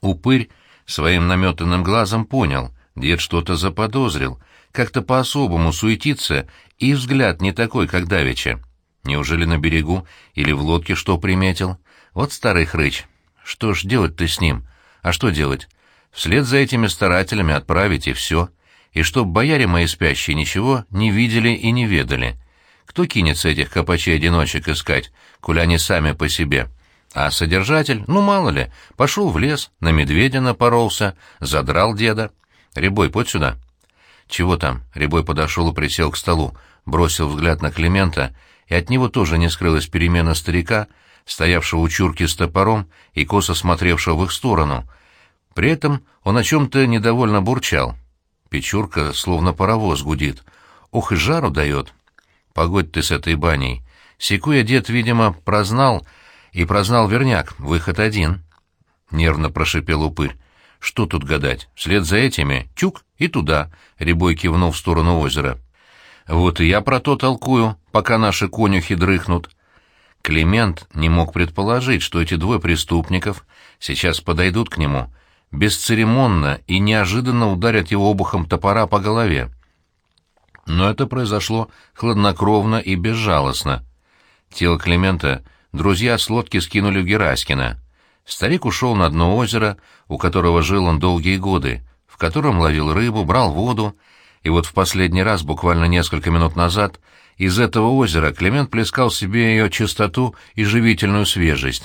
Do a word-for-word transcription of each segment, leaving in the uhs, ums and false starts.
Упырь своим наметанным глазом понял, дед что-то заподозрил, как-то по-особому суетится, и взгляд не такой, как давеча. Неужели на берегу или в лодке что приметил? Вот старый хрыч. Что ж делать-то с ним? А что делать? Вслед за этими старателями отправить, и все. И чтоб бояре мои спящие ничего не видели и не ведали. Кто кинется этих копачей-одиночек искать, коль они сами по себе? А содержатель, ну мало ли, пошел в лес, на медведя напоролся, задрал деда. Рябой, подь сюда. Чего там? Рябой подошел и присел к столу, бросил взгляд на Климента, и от него тоже не скрылась перемена старика, стоявшего у чурки с топором и косо смотревшего в их сторону. При этом он о чем-то недовольно бурчал. Печурка словно паровоз гудит. Ох и жару дает. Погодь ты с этой баней. Секу я дед, видимо, прознал, и прознал верняк, выход один. Нервно прошипел упырь. Что тут гадать? Вслед за этими — тюк и туда, — Рябой кивнул в сторону озера. Вот и я про то толкую, пока наши конюхи дрыхнут. Климент не мог предположить, что эти двое преступников сейчас подойдут к нему, бесцеремонно и неожиданно ударят его обухом топора по голове. Но это произошло хладнокровно и безжалостно. Тело Климента друзья с лодки скинули в Гераськино. Старик ушел на дно озера, у которого жил он долгие годы, в котором ловил рыбу, брал воду, и вот в последний раз, буквально несколько минут назад, из этого озера Климент плескал себе ее чистоту и живительную свежесть.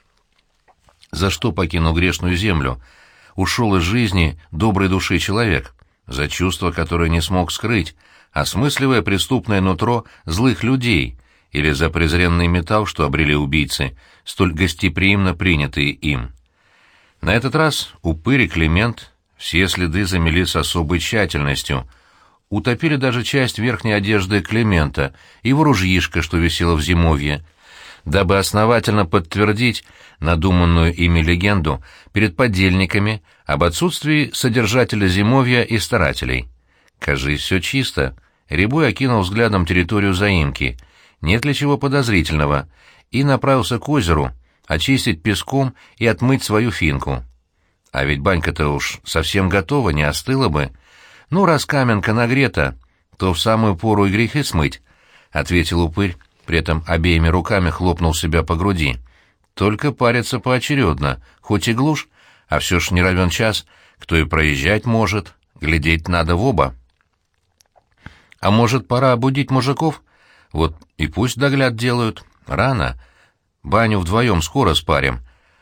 За что покинул грешную землю? Ушел из жизни доброй души человек, за чувство, которое не смог скрыть, осмысливая преступное нутро злых людей, или за презренный металл, что обрели убийцы, столь гостеприимно принятые им. На этот раз упырь и Климент все следы замели с особой тщательностью, утопили даже часть верхней одежды Климента и его ружьишко, что висело в зимовье, дабы основательно подтвердить надуманную ими легенду перед подельниками об отсутствии содержателя зимовья и старателей. Кажись, все чисто. Рябой окинул взглядом территорию заимки, нет ли чего подозрительного, и направился к озеру очистить песком и отмыть свою финку. А ведь банька-то уж совсем готова, не остыла бы. Ну, раз каменка нагрета, то в самую пору и грехи смыть, — ответил упырь, при этом обеими руками хлопнул себя по груди. Только париться поочередно, хоть и глушь, а все ж не равен час, кто и проезжать может, глядеть надо в оба. А может, пора обудить мужиков? Вот и пусть догляд делают. Рано. Баню вдвоем скоро спарим.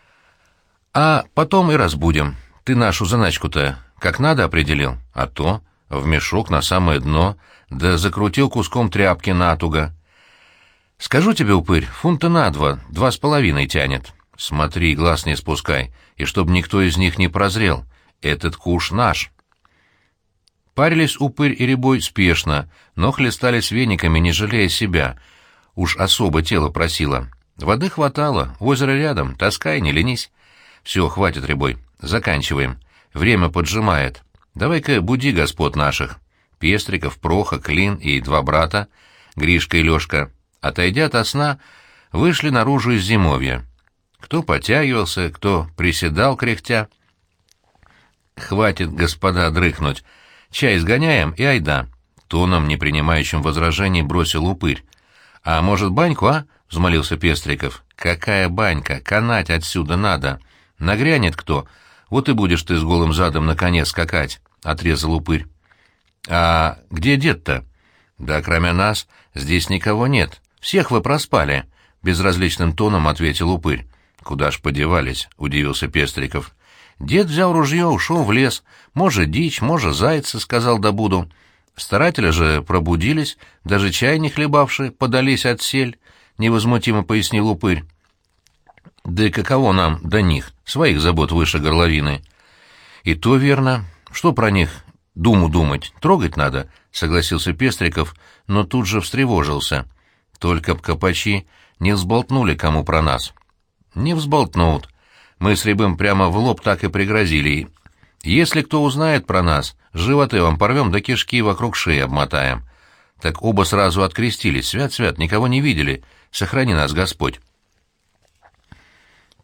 А потом и разбудим. Ты нашу заначку-то как надо определил? А то в мешок на самое дно, да закрутил куском тряпки натуго. Скажу тебе, упырь, фунта на два, два с половиной тянет. Смотри, глаз не спускай, и чтоб никто из них не прозрел. Этот куш наш. Парились упырь и Рябой спешно, но хлестались вениками, не жалея себя. Уж особо тело просило. Воды хватало, озеро рядом, таскай, не ленись. Все, хватит, Рябой, заканчиваем. Время поджимает. Давай-ка буди господ наших. Пестриков, Проха, Клин и два брата, Гришка и Лёшка, отойдя ото сна, вышли наружу из зимовья. Кто потягивался, кто приседал кряхтя. «Хватит, господа, дрыхнуть. Чай сгоняем и айда», — тоном, не принимающим возражений, бросил упырь. «А может, баньку, а?» — взмолился Пестриков. «Какая банька? Канать отсюда надо. Нагрянет кто, вот и будешь ты с голым задом на коне скакать», — отрезал упырь. «А где дед-то?» «Да кроме нас здесь никого нет. Всех вы проспали», — безразличным тоном ответил упырь. «Куда ж подевались?» — удивился Пестриков. «Дед взял ружье, ушел в лес. Может, дичь, может, зайца», — сказал добуду. «Старатели же пробудились, даже чай не хлебавши, подались отсель», — невозмутимо пояснил упырь. «Да и каково нам до них, своих забот выше горловины». «И то верно. Что про них думу думать? Трогать надо», — согласился Пестриков, но тут же встревожился. «Только б копачи не взболтнули кому про нас». «Не взболтнут. Мы с Рябым прямо в лоб так и пригрозили. Если кто узнает про нас, животы вам порвем до кишки вокруг шеи обмотаем». Так оба сразу открестились. «Свят-свят, никого не видели. Сохрани нас, Господь».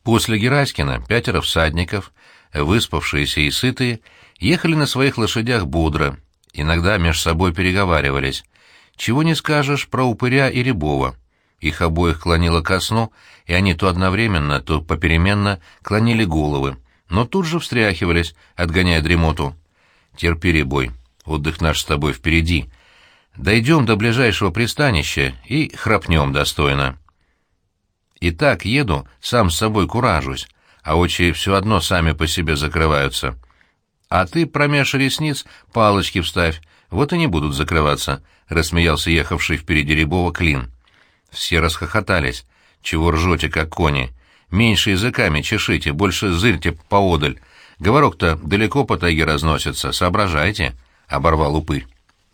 После Гераськина пятеро всадников, выспавшиеся и сытые, ехали на своих лошадях бодро, иногда меж собой переговаривались. Чего не скажешь про Упыря и Рябова. Их обоих клонило ко сну, и они то одновременно, то попеременно клонили головы, но тут же встряхивались, отгоняя дремоту. «Терпи, Рябой, отдых наш с тобой впереди. Дойдем до ближайшего пристанища и храпнем достойно. И так еду, сам с собой куражусь, а очи все одно сами по себе закрываются. А ты промеж ресниц палочки вставь, вот и не будут закрываться», — рассмеялся ехавший впереди Рябова Клин. Все расхохотались. «Чего ржете, как кони? Меньше языками чешите, больше зырьте поодаль. Говорок-то далеко по тайге разносится, соображайте», — оборвал Упырь.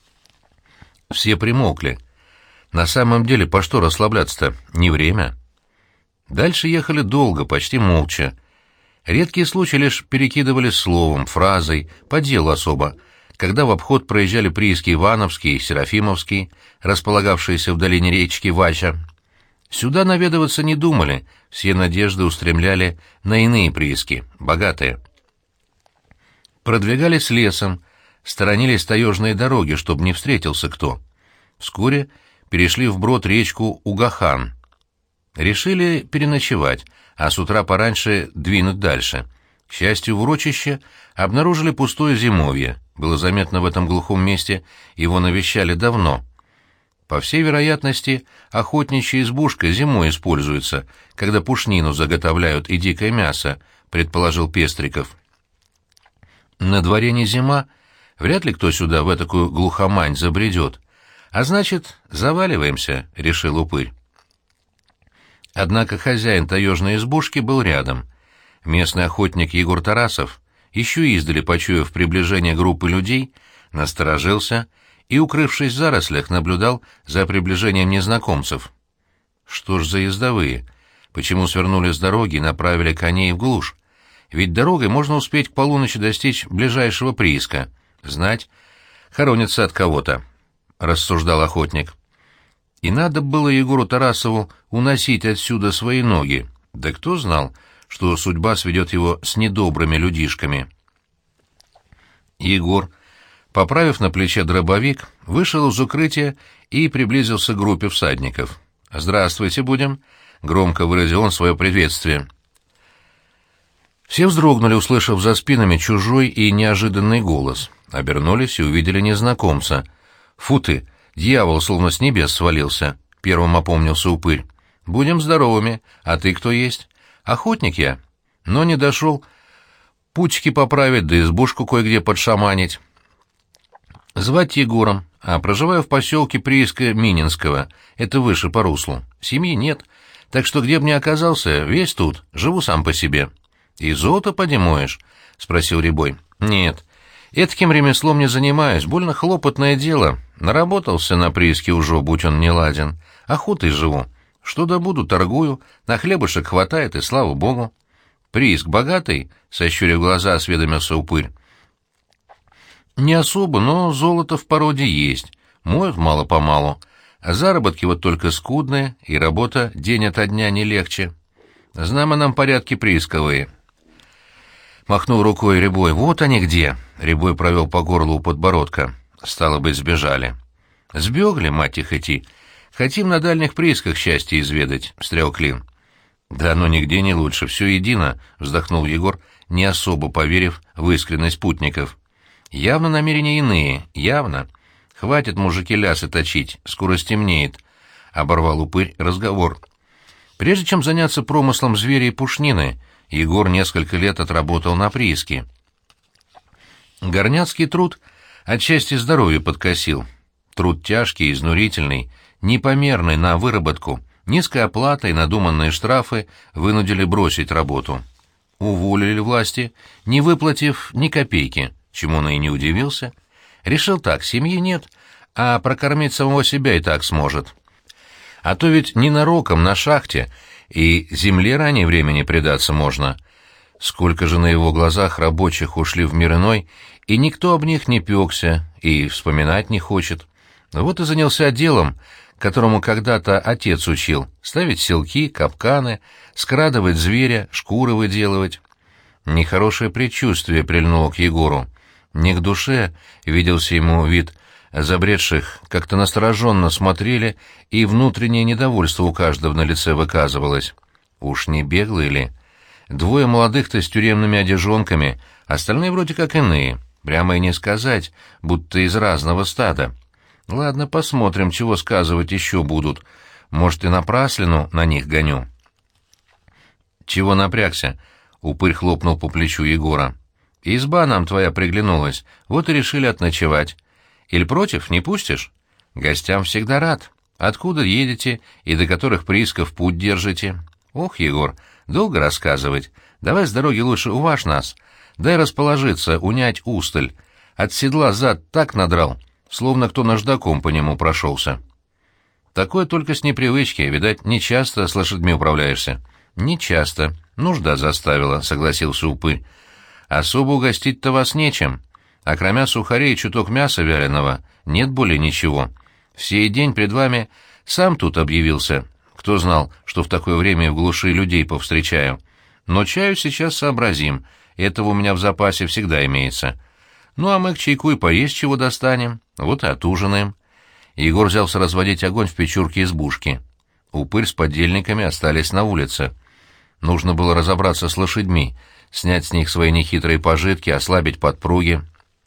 Все примолкли. На самом деле, по что расслабляться-то? Не время. Дальше ехали долго, почти молча. Редкие случаи лишь перекидывались словом, фразой, по делу особо, когда в обход проезжали прииски Ивановский и Серафимовский, располагавшиеся в долине речки Вача. Сюда наведываться не думали, все надежды устремляли на иные прииски, богатые. Продвигались лесом, сторонились таежные дороги, чтобы не встретился кто. Вскоре перешли вброд речку Угахан. Решили переночевать, а с утра пораньше двинуть дальше. К счастью, в урочище обнаружили пустое зимовье. Было заметно, в этом глухом месте его навещали давно. По всей вероятности, охотничья избушка зимой используется, когда пушнину заготовляют и дикое мясо, предположил Пестриков. На дворе не зима, вряд ли кто сюда в этакую глухомань забредет. А значит, заваливаемся, решил Упырь. Однако хозяин таежной избушки был рядом. Местный охотник Егор Тарасов, еще издали почуяв приближение группы людей, насторожился и, укрывшись в зарослях, наблюдал за приближением незнакомцев. Что ж за ездовые? Почему свернули с дороги и направили коней в глушь? Ведь дорогой можно успеть к полуночи достичь ближайшего прииска. Знать, хоронятся от кого-то, — рассуждал охотник. И надо было Егору Тарасову уносить отсюда свои ноги. Да кто знал, что судьба сведет его с недобрыми людишками? Егор, поправив на плече дробовик, вышел из укрытия и приблизился к группе всадников. «Здравствуйте, будем», — громко выразил он свое приветствие. Все вздрогнули, услышав за спинами чужой и неожиданный голос. Обернулись и увидели незнакомца. «Фу ты! Дьявол словно с небес свалился!» — первым опомнился Упырь. «Будем здоровыми. А ты кто есть?» «Охотник я. Но не дошел. Путики поправить, да избушку кое-где подшаманить. Звать Егором, а проживаю в поселке прииска Мининского. Это выше по руслу. Семьи нет, так что где б ни оказался, весь тут, живу сам по себе». «И золото поднимаешь?» — спросил Рябой. «Нет, этаким ремеслом не занимаюсь, больно хлопотное дело. Наработался на прииске уже, будь он не ладен. Охотой живу. Что добуду, торгую, на хлебушек хватает, и слава богу». «Прииск богатый?» — сощурив глаза, осведомился Упырь. «Не особо, но золото в породе есть. Моют мало-помалу. А заработки вот только скудные, и работа день ото дня не легче. Знамо нам порядки приисковые». Махнул рукой Рябой. «Вот они где!» — Рябой провел по горлу у подбородка. «Стало быть, сбежали». «Сбегли, мать их идти. Хотим на дальних приисках счастье изведать», — встрял Клин. «Да оно нигде не лучше, все едино», — вздохнул Егор, не особо поверив в искренность путников. «Явно намерения иные, явно. Хватит, мужики, лясы точить, скоро стемнеет», — оборвал Упырь разговор. Прежде чем заняться промыслом зверя и пушнины, Егор несколько лет отработал на прииске. Горняцкий труд отчасти здоровье подкосил. Труд тяжкий, изнурительный, непомерный на выработку, низкая оплата и надуманные штрафы вынудили бросить работу. Уволили власти, не выплатив ни копейки, чему он и не удивился. Решил так, семьи нет, а прокормить самого себя и так сможет. А то ведь ненароком на шахте и земле ранее времени предаться можно. Сколько же на его глазах рабочих ушли в мир иной, и никто об них не пекся и вспоминать не хочет. Вот и занялся делом, которому когда-то отец учил: ставить селки, капканы, скрадывать зверя, шкуры выделывать. Нехорошее предчувствие прильнуло к Егору. Не к душе виделся ему вид забредших, как-то настороженно смотрели, и внутреннее недовольство у каждого на лице выказывалось. Уж не беглые ли? Двое молодых-то с тюремными одежонками, остальные вроде как иные, прямо и не сказать, будто из разного стада. Ладно, посмотрим, чего сказывать еще будут. Может, и напраслину на них гоню. Чего напрягся? Упырь хлопнул по плечу Егора. Изба нам твоя приглянулась, вот и решили отночевать. Иль против, не пустишь? Гостям всегда рад. Откуда едете и до которых приисков путь держите? Ох, Егор, долго рассказывать. Давай с дороги лучше уважь нас. Дай расположиться, унять усталь. От седла зад так надрал, словно кто наждаком по нему прошелся. Такое только с непривычки, видать, нечасто с лошадьми управляешься. Нечасто. Нужда заставила, согласился Упырь. Особо угостить-то вас нечем. А кроме сухарей и чуток мяса вяленого нет более ничего. В сей день пред вами сам тут объявился. Кто знал, что в такое время в глуши людей повстречаю. Но чаю сейчас сообразим, этого у меня в запасе всегда имеется. Ну а мы к чайку и поесть чего достанем, вот и отужинаем. Егор взялся разводить огонь в печурке избушки. Упырь с подельниками остались на улице. Нужно было разобраться с лошадьми, снять с них свои нехитрые пожитки, ослабить подпруги.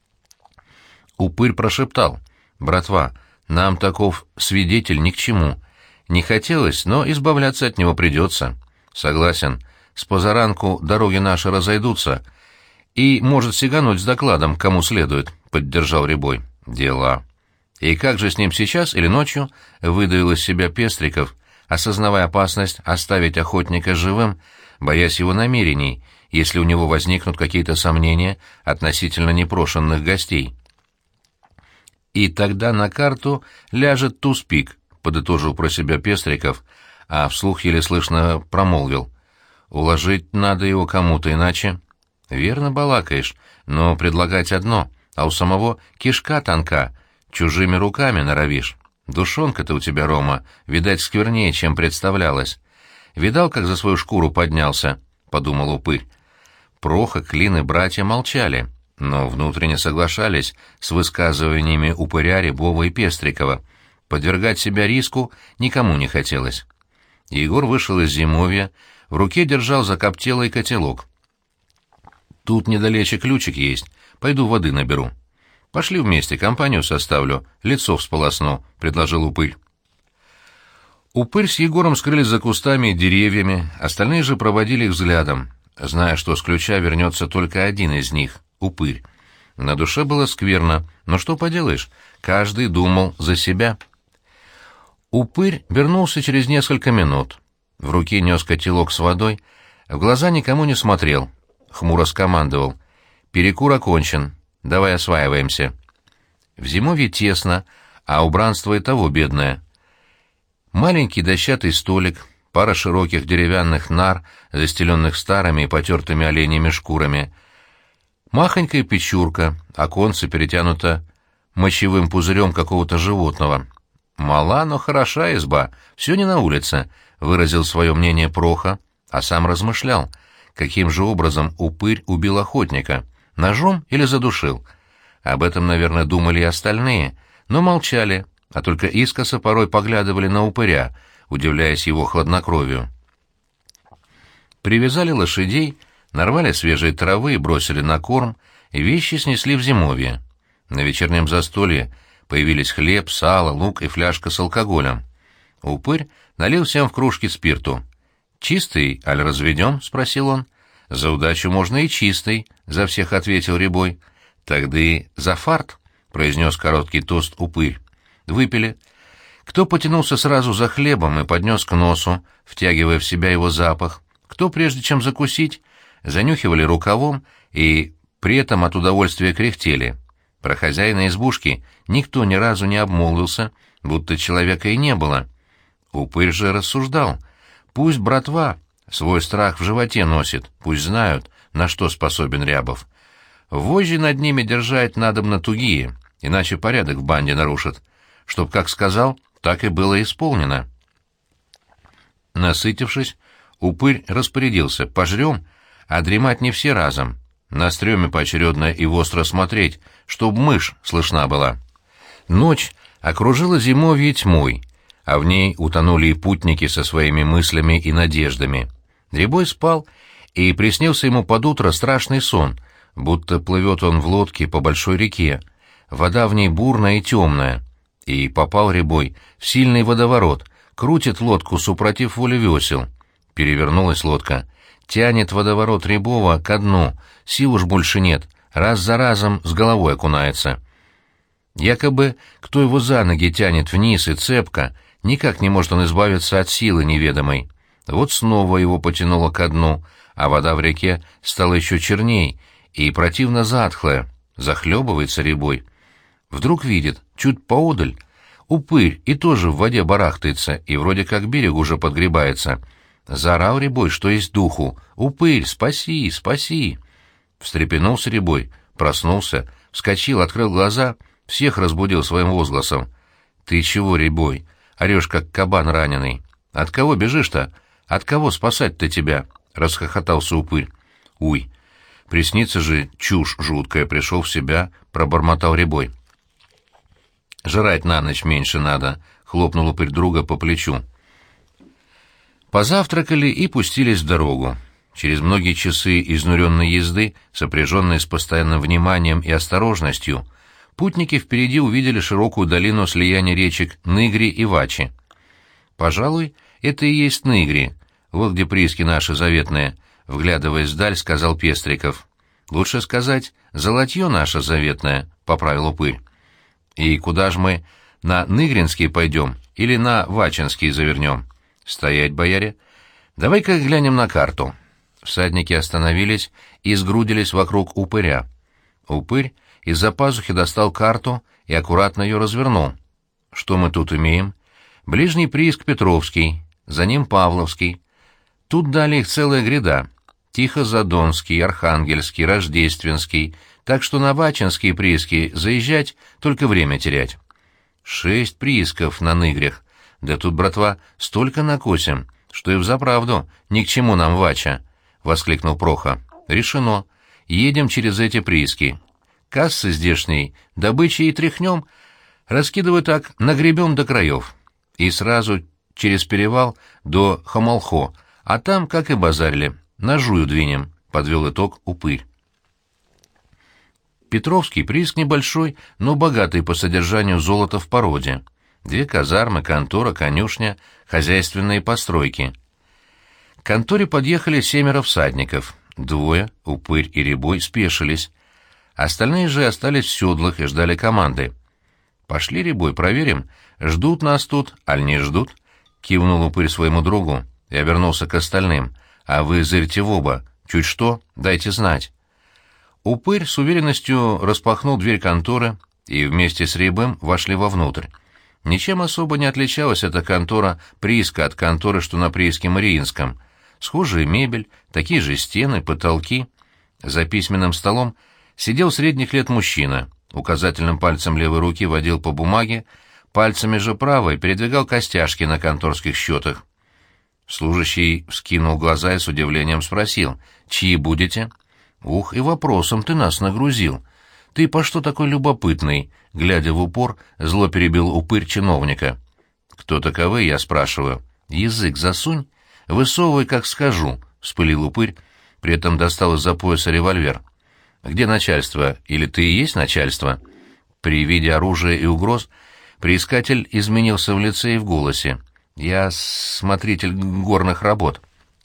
Упырь прошептал: «Братва, нам таков свидетель ни к чему. Не хотелось, но избавляться от него придется. Согласен, с позаранку дороги наши разойдутся, и может сигануть с докладом, кому следует», — поддержал Рябой. «Дела». «И как же с ним сейчас или ночью?» — выдавил из себя Пестриков, осознавая опасность оставить охотника живым, боясь его намерений, если у него возникнут какие-то сомнения относительно непрошенных гостей. «И тогда на карту ляжет туз-пик», — подытожил про себя Пестриков, а вслух еле слышно промолвил: «Уложить надо его кому-то, иначе...» «Верно балакаешь, но предлагать одно, а у самого кишка тонка, чужими руками норовишь. Душонка-то у тебя, Рома, видать, сквернее, чем представлялось. Видал, как за свою шкуру поднялся?» — подумал Упырь. Проха, Клин и братья молчали, но внутренне соглашались с высказываниями Упыря, Рябова и Пестрикова. Подвергать себя риску никому не хотелось. Егор вышел из зимовья, в руке держал закоптелый котелок. «Тут недалече ключик есть, пойду воды наберу». «Пошли вместе, компанию составлю, лицо всполосну», — предложил Упырь. Упырь с Егором скрылись за кустами и деревьями, остальные же проводили их взглядом, зная, что с ключа вернется только один из них — Упырь. На душе было скверно, но что поделаешь, каждый думал за себя. Упырь вернулся через несколько минут. В руке нес котелок с водой, в глаза никому не смотрел. Хмуро скомандовал: «Перекур окончен, давай осваиваемся». В зимовье тесно, а убранство и того бедное. Маленький дощатый столик, пара широких деревянных нар, застеленных старыми и потертыми оленями шкурами, махонькая печурка, оконце перетянуто мочевым пузырем какого-то животного. «Мала, но хороша изба, все не на улице», — выразил свое мнение Проха, а сам размышлял, каким же образом Упырь убил охотника, ножом или задушил. Об этом, наверное, думали и остальные, но молчали, а только искоса порой поглядывали на Упыря, удивляясь его хладнокровию. Привязали лошадей, нарвали свежей травы и бросили на корм, и вещи снесли в зимовье. На вечернем застолье появились хлеб, сало, лук и фляжка с алкоголем. Упырь налил всем в кружки спирту. «Чистый, аль разведем?» — спросил он. «За удачу можно и чистый», — за всех ответил Рябой. «Тогда и за фарт», — произнес короткий тост Упырь. Выпили. Кто потянулся сразу за хлебом и поднес к носу, втягивая в себя его запах, кто, прежде чем закусить, занюхивали рукавом и при этом от удовольствия кряхтели. Про хозяина избушки никто ни разу не обмолвился, будто человека и не было. Упырь же рассуждал: пусть братва свой страх в животе носит, пусть знают, на что способен Рябов. Вожжи над ними держать надобно тугие, иначе порядок в банде нарушат, чтоб, как сказал, Так и было исполнено. Насытившись, упырь распорядился: «Пожрем, а дремать не все разом. На стреме поочередно и востро смотреть, чтоб мышь слышна была». Ночь окружила зимовье тьмой, а в ней утонули и путники со своими мыслями и надеждами. Рябой спал, и приснился ему под утро страшный сон, будто плывет он в лодке по большой реке. Вода в ней бурная и темная. И попал Рябой в сильный водоворот, крутит лодку супротив воли весел. Перевернулась лодка. Тянет водоворот Рябова ко дну, сил уж больше нет, раз за разом с головой окунается. Якобы кто его за ноги тянет вниз и цепко, никак не может он избавиться от силы неведомой. Вот снова его потянуло ко дну, а вода в реке стала еще черней и противно затхлая. Захлебывается Рябой. Вдруг видит, чуть поодаль, упырь и тоже в воде барахтается, и вроде как к берегу уже подгребается. Заорал Рябой, что есть духу: «Упырь, спаси, спаси!» Встрепенулся Рябой, проснулся, вскочил, открыл глаза, всех разбудил своим возгласом. «Ты чего, Рябой? Орешь, как кабан раненый. От кого бежишь-то? От кого спасать-то тебя?» — расхохотался упырь. «Уй, приснится же чушь жуткая», — пришел в себя, пробормотал Рябой. «Жрать на ночь меньше надо», — хлопнул упырь друга по плечу. Позавтракали и пустились в дорогу. Через многие часы изнуренной езды, сопряженной с постоянным вниманием и осторожностью, путники впереди увидели широкую долину слияния речек Ныгри и Вачи. «Пожалуй, это и есть Ныгри, вот где прииски наши заветные», — вглядываясь вдаль, сказал Пестриков. «Лучше сказать, золотье наше заветное», — поправил упырь. «И куда ж мы, на Ныгринские пойдем или на Вачинские завернем?» «Стоять, бояре! Давай-ка глянем на карту». Всадники остановились и сгрудились вокруг упыря. Упырь из-за пазухи достал карту и аккуратно ее развернул. «Что мы тут имеем?» «Ближний прииск Петровский, за ним Павловский. Тут далее их целая гряда. Тихозадонский, Архангельский, Рождественский, так что на Вачинские прииски заезжать, только время терять». «Шесть приисков на Ныгрях. Да тут, братва, столько накосим, что и взаправду ни к чему нам Вача», — воскликнул Проха. «Решено. Едем через эти прииски. Кассы здешней добычи и тряхнем, раскидывай так, нагребем до краев. И сразу через перевал до Хамалхо, а там, как и базарили, на Жую двинем», — подвел итог упырь. Петровский прииск небольшой, но богатый по содержанию золота в породе. Две казармы, контора, конюшня, хозяйственные постройки. К конторе подъехали семеро всадников. Двое, упырь и Рябой, спешились. Остальные же остались в седлах и ждали команды. «Пошли, Рябой, проверим, ждут нас тут, аль не ждут?» — кивнул упырь своему другу и обернулся к остальным. «А вы зырьте в оба. Чуть что, дайте знать». Упырь с уверенностью распахнул дверь конторы и вместе с Рябым вошли вовнутрь. Ничем особо не отличалась эта контора прииска от конторы, что на прииске Мариинском. Схожая мебель, такие же стены, потолки. За письменным столом сидел средних лет мужчина, указательным пальцем левой руки водил по бумаге, пальцами же правой передвигал костяшки на конторских счетах. Служащий вскинул глаза и с удивлением спросил: «Чьи будете?» «Ух, и вопросом ты нас нагрузил. Ты по что такой любопытный?» — глядя в упор, зло перебил упырь чиновника. «Кто таковы, я спрашиваю?» «Язык засунь, высовывай, как скажу», — вспылил упырь, при этом достал из-за пояса револьвер. «Где начальство? Или ты и есть начальство?» При виде оружия и угроз приискатель изменился в лице и в голосе. «Я смотритель горных работ».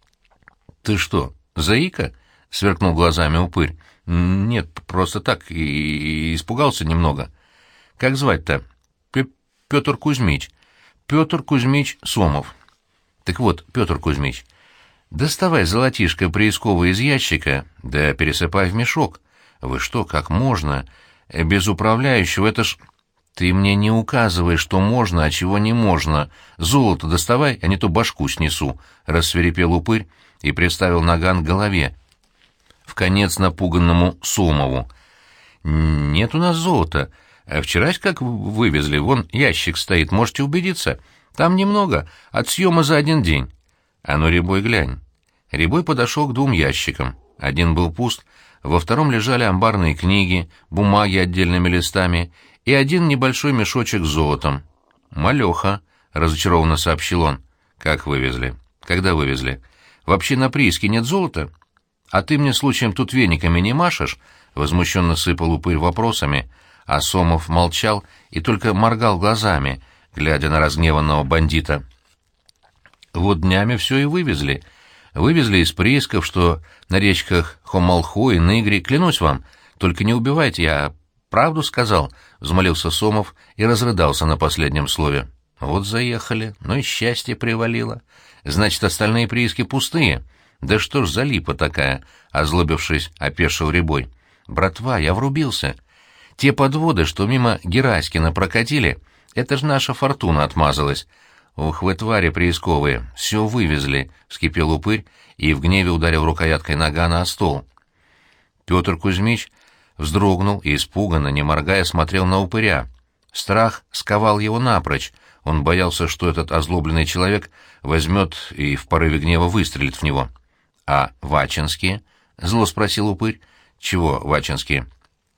«Ты что, заика?» — сверкнул глазами упырь. «Нет, просто так, и, и испугался немного». «Как звать-то?» «Петр Кузьмич. Петр Кузьмич Сомов». «Так вот, Петр Кузьмич, доставай золотишко приисковое из ящика, да пересыпай в мешок. Вы что, как можно? Без управляющего это ж...» «Ты мне не указывай, что можно, а чего не можно. Золото доставай, а не то башку снесу», — рассвирепел упырь и приставил наган к голове, вконец напуганному Сомову. «Нет у нас золота», — А вчерась как вывезли, вон ящик стоит, можете убедиться. Там немного, от съема за один день. А ну, Рябой, глянь». Рябой подошел к двум ящикам. Один был пуст, во втором лежали амбарные книги, бумаги отдельными листами и один небольшой мешочек с золотом. «Малеха», — разочарованно сообщил он. «Как вывезли? Когда вывезли? Вообще на прииске нет золота? А ты мне случаем тут вениками не машешь?» — возмущенно сыпал упырь вопросами, а Сомов молчал и только моргал глазами, глядя на разгневанного бандита. «Вот днями все и вывезли. Вывезли из приисков, что на речках Хомолхо и Ныгри, клянусь вам, только не убивайте, я правду сказал», — взмолился Сомов и разрыдался на последнем слове. «Вот заехали, но и счастье привалило. Значит, остальные прииски пустые. Да что ж за липа такая?» — озлобившись, опешил Рябой. «Братва, я врубился. Те подводы, что мимо Гераськина прокатили, это ж наша фортуна отмазалась. Ух вы, твари приисковые, все вывезли», — вскипел упырь и в гневе ударил рукояткой нагана о стол. Петр Кузьмич вздрогнул и испуганно, не моргая, смотрел на упыря. Страх сковал его напрочь. Он боялся, что этот озлобленный человек возьмет и в порыве гнева выстрелит в него. «А вачинские?» — зло спросил упырь. «Чего вачинские?»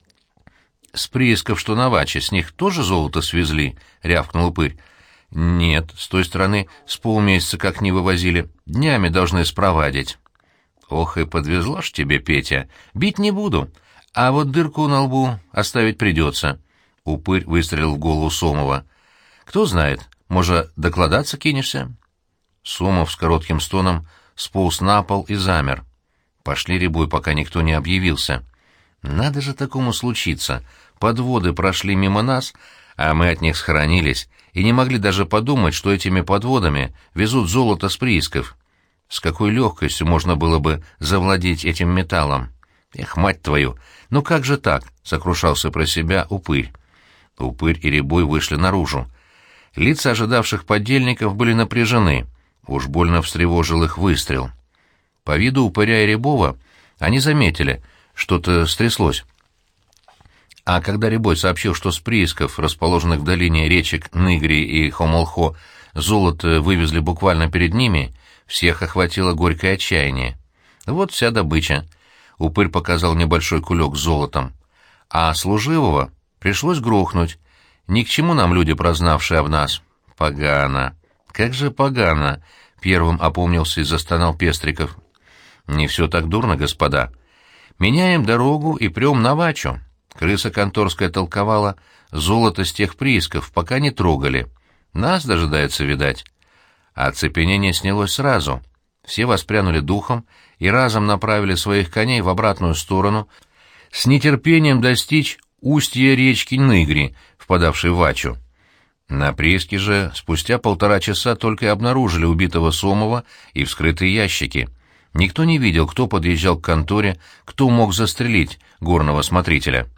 «С приисков, что на Ваче, с них тоже золото свезли?» — рявкнул упырь. «Нет, с той стороны с полмесяца как не вывозили. Днями должны спровадить». «Ох и подвезло ж тебе, Петя. Бить не буду, а вот дырку на лбу оставить придется». Упырь выстрелил в голову Сомова. «Кто знает, может, докладаться кинешься?» Сомов с коротким стоном сполз на пол и замер. Пошли, Рябой, пока никто не объявился. «Надо же такому случиться. Подводы прошли мимо нас, а мы от них схоронились, и не могли даже подумать, что этими подводами везут золото с приисков. С какой легкостью можно было бы завладеть этим металлом? Эх, мать твою! Ну как же так?» — сокрушался про себя упырь. Упырь и Рябой вышли наружу. Лица ожидавших подельников были напряжены. Уж больно встревожил их выстрел. По виду упыря и Рябова они заметили, что-то стряслось. А когда Рябой сообщил, что с приисков, расположенных в долине речек Ныгри и Хомолхо, золото вывезли буквально перед ними, всех охватило горькое отчаяние. Вот вся добыча. Упырь показал небольшой кулек с золотом. А служивого пришлось грохнуть. Ни к чему нам люди, прознавшие об нас. Погано. Как же погано, первым опомнился и застонал Пестриков. Не все так дурно, господа. Меняем дорогу и прем на Вачу. Крыса конторская толковала, золото с тех приисков пока не трогали. Нас дожидается, видать. А оцепенение снялось сразу. Все воспрянули духом и разом направили своих коней в обратную сторону, с нетерпением достичь устья речки Ныгри, впадавшей в Вачу. На прииске же спустя полтора часа только и обнаружили убитого Сомова и вскрытые ящики. Никто не видел, кто подъезжал к конторе, кто мог застрелить горного смотрителя.